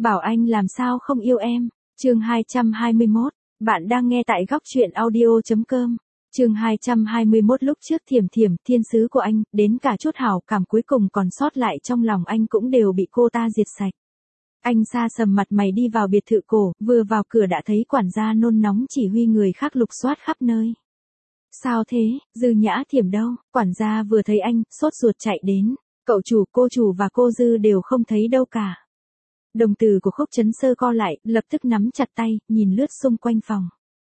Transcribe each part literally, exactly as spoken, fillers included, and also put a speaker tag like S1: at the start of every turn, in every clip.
S1: bảo anh làm sao không yêu em. Chương hai trăm hai mươi mốt, bạn đang nghe tại góc truyện audio chấm com. Chương hai trăm hai mươi mốt lúc trước Thiểm Thiểm, thiên sứ của anh, đến cả chút hảo cảm cuối cùng còn sót lại trong lòng anh cũng đều bị cô ta diệt sạch. Anh sa sầm mặt mày đi vào biệt thự cổ, vừa vào cửa đã thấy quản gia nôn nóng chỉ huy người khác lục soát khắp nơi. Sao thế, Dư Nhã Thiểm đâu? Quản gia vừa thấy anh, sốt ruột chạy đến. Cậu chủ, cô chủ và cô Dư đều không thấy đâu cả. Đồng tử của Khúc Chấn Sơ co lại, lập tức nắm chặt tay, nhìn lướt xung quanh phòng.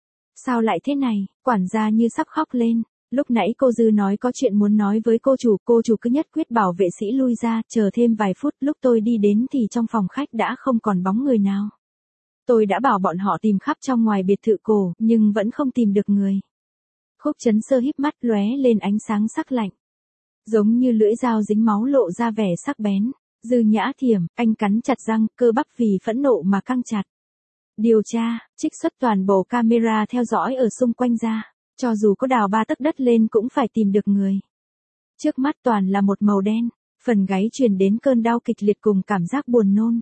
S1: Sao lại thế này? Quản gia như sắp khóc lên. Lúc nãy cô Dư nói có chuyện muốn nói với cô chủ, cô chủ cứ nhất quyết bảo vệ sĩ lui ra, chờ thêm vài phút, lúc tôi đi đến thì trong phòng khách đã không còn bóng người nào. Tôi đã bảo bọn họ tìm khắp trong ngoài biệt thự cổ, nhưng vẫn không tìm được người. Khúc Chấn Sơ híp mắt lóe lên ánh sáng sắc lạnh. Giống như lưỡi dao dính máu lộ ra vẻ sắc bén. Dư Nhã Thiểm, anh cắn chặt răng, cơ bắp vì phẫn nộ mà căng chặt. Điều tra, trích xuất toàn bộ camera theo dõi ở xung quanh ra. Cho dù có đào ba tấc đất lên cũng phải tìm được người. Trước mắt toàn là một màu đen, phần gáy truyền đến cơn đau kịch liệt cùng cảm giác buồn nôn.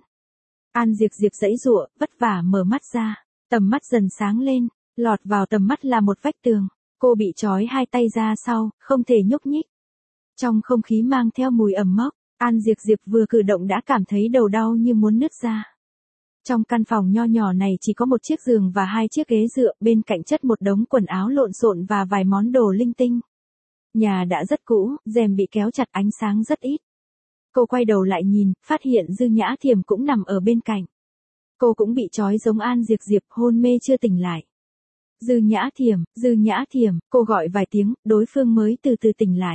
S1: An Diệp Diệp giãy giụa, vất vả mở mắt ra, tầm mắt dần sáng lên, lọt vào tầm mắt là một vách tường. Cô bị trói hai tay ra sau, không thể nhúc nhích. Trong không khí mang theo mùi ẩm mốc, An Diệp Diệp vừa cử động đã cảm thấy đầu đau như muốn nứt ra. Trong căn phòng nho nhỏ này chỉ có một chiếc giường và hai chiếc ghế dựa, bên cạnh chất một đống quần áo lộn xộn và vài món đồ linh tinh. Nhà đã rất cũ, rèm bị kéo chặt, ánh sáng rất ít. Cô quay đầu lại nhìn, phát hiện Dư Nhã Thiểm cũng nằm ở bên cạnh. Cô cũng bị trói giống An Diệp Diệp, hôn mê chưa tỉnh lại. Dư Nhã Thiểm, Dư Nhã Thiểm, cô gọi vài tiếng, đối phương mới từ từ tỉnh lại.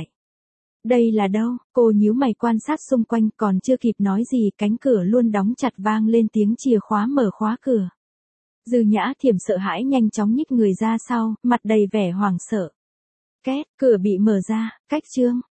S1: Đây là đâu? Cô nhíu mày quan sát xung quanh, còn chưa kịp nói gì, cánh cửa luôn đóng chặt vang lên tiếng chìa khóa mở khóa cửa. Dư Nhã Thiểm sợ hãi nhanh chóng nhích người ra sau, mặt đầy vẻ hoảng sợ. Két, cửa bị mở ra, cách trương,